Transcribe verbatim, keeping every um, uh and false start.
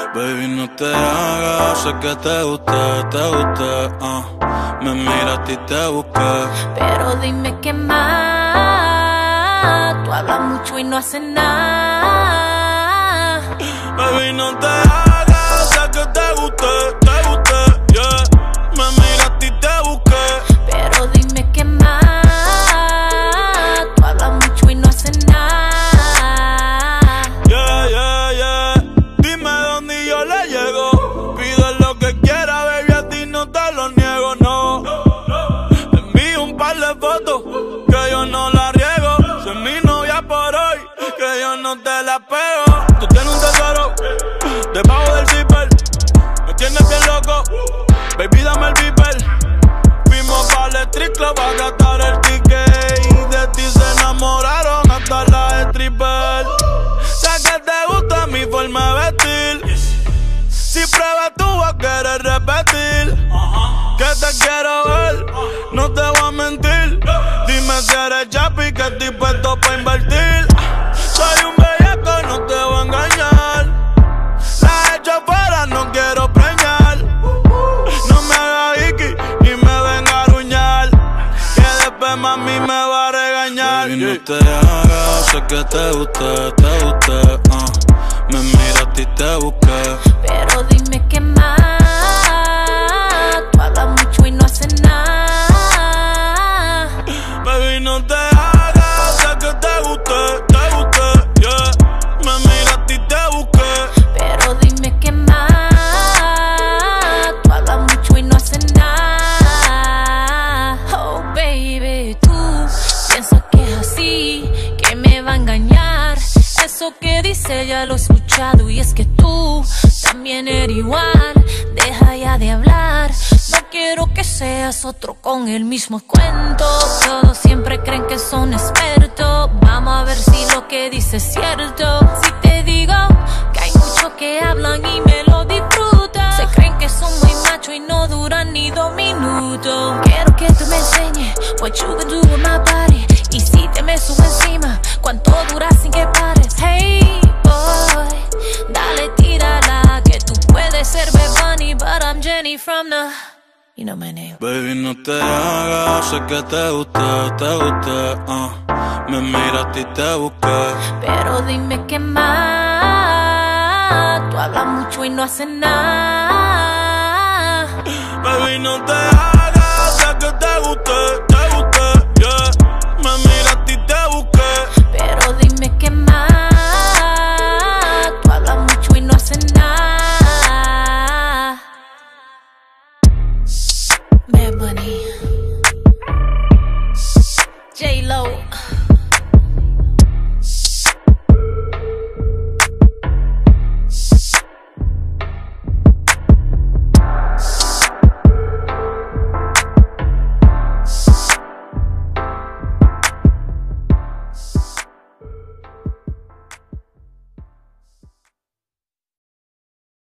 Baby, no te hagas, sé que te gusta, te gusta, uh. Me miraste y te busqué. Pero dime qué más. Tú hablas mucho y no haces nada. Baby, no te hagas, sé que te gusta, te gusta, yeah. Me miraste y te busqué. Pero dime qué más. Tú hablas mucho y no haces nada. Yeah, yeah, yeah. Dime dónde y yo le llego. Pide lo que quiera, baby, a ti no te lo niego, no. Te envío un par de fotos que yo no la riego. Soy mi novia por hoy, que yo no te la pego. Tú tienes un tesoro debajo del zipper. Me tienes bien loco, baby, dame el beeper. Fuimos para el street club a gastar el ticket. Y de ti se enamoraron hasta las strippers. Sé que te gusta mi forma de vestir. Si pruebas tú vas a querer repetir. Que te quiero ver, no te voy a mentir. Dime si eres chapi, que estoy puesto pa' invertir. Soy un bellaco, no te voy a engañar. La he hecho afuera, no quiero preñar. No me hagas iki, ni me venga a aruñar. Que después mami me va a regañar. Baby, no te hagas, sé que te gusta, te gusta, uh. Me miraste y te busqué. Pero dime qué más. Tú hablas mucho y no haces nada. Baby, no te hagas, sé que te gusta, te gusta, yeah. Me miraste y te busqué. Pero dime qué más. Tú hablas mucho y no haces nada. Oh baby, tú piensas que es así, que me va a engañar. Eso que dice ya lo he escuchado. Y es que tú también eres igual. Deja ya de hablar. No quiero que seas otro con el mismo cuento. Todos siempre creen que son expertos. Vamos a ver si lo que dices es cierto. Si te digo que hay muchos que hablan y me lo disfrutan. Se creen que son muy machos y no duran ni dos minutos. Quiero que tú me enseñes what you can do with my body. Y si te me subo encima, cuánto dura sin que pares. Hey boy, dale, tírala, que tú puedes ser Bad Bunny, but I'm Jenny from the, you know my name. Baby, no te hagas, sé que te gusta, te gusta, uh. Me miraste y te busqué. Pero dime qué más. Tú hablas mucho y no haces nada. Baby, no te hagas, sé que te gusta, te gusta, yeah. Me miraste y te busqué. Pero dime qué más. Tú hablas mucho y no haces nada. Bad Bunny, J-Lo.